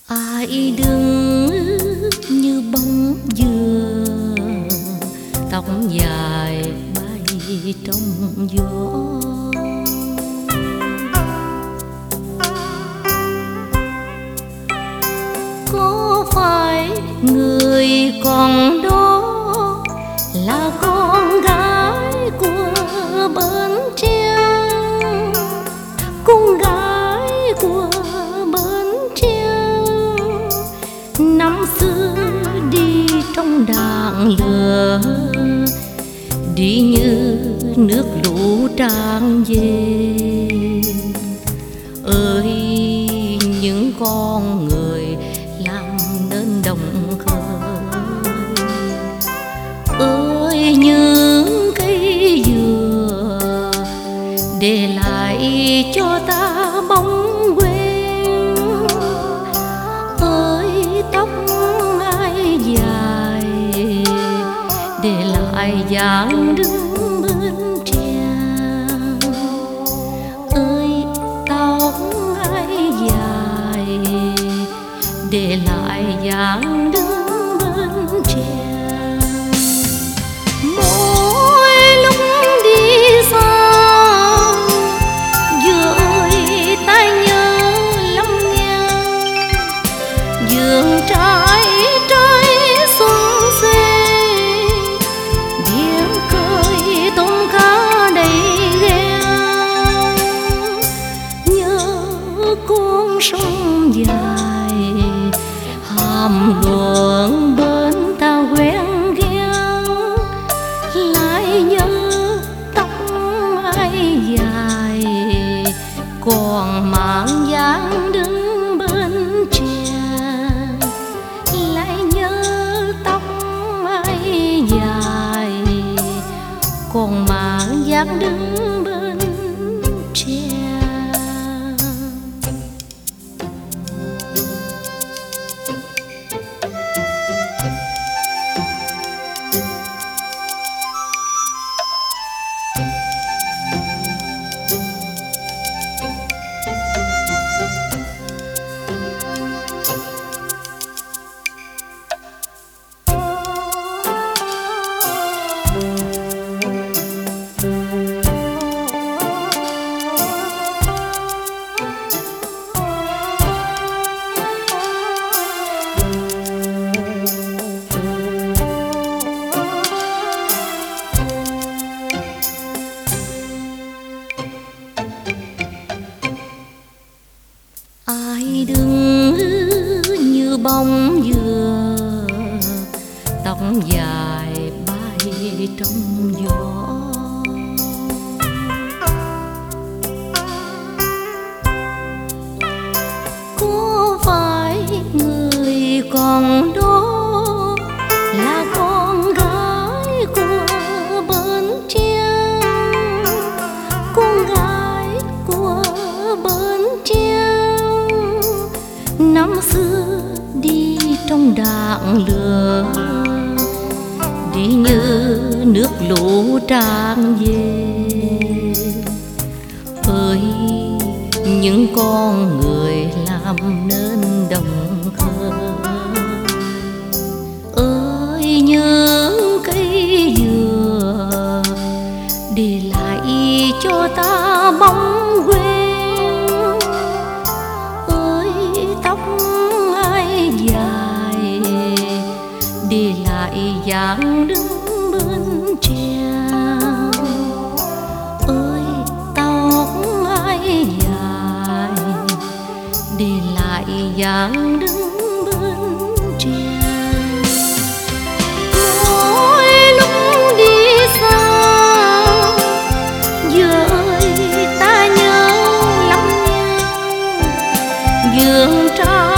Ai đứng như bóng dừa, tóc dài bay trong gió. Có phải người còn đó là con gái của Bến Tre, con gái của Bến Tre? Năm xưa đi trong đàn lửa, đi như nước lũ tràn về. Ơi những con người làm nên đồng khơi, ơi những cây dừa để lại cho ta bóng quen. Ơi tóc ai dài để lại dáng đứng bên tre. Ơi tóc ai dài để lại dáng đứng bên tre. Mỗi lúc đi xa vừa ơi ta nhớ lắm nghe, vườn trái trái xuân xê, biển khơi tôm cá đầy ghe. Nhớ con sông dài hàm luận bên ta quen ghé, lại nhớ tóc ai dài còn mang dáng đứng bên tre. Lại nhớ tóc ai dài còn mang dáng đứng bên tre. Ai đứng như bóng dừa, tóc dài bay trong gió. Có phải người còn đó là con gái của Bến Tre, con gái của Bến Tre? Năm xưa đi trong đạn lửa, đi như nước lũ tràn về. Ơi những con người làm nên đồng khơi, ơi những cây dừa để lại cho ta bóng quen. Ơi tóc ai dài để lại dáng đứng bên tre. Ơi tóc ai dài để lại dáng đứng bên tre. Mỗi lúc đi xa vừa ơi ta nhớ lắm nghe, vườn trái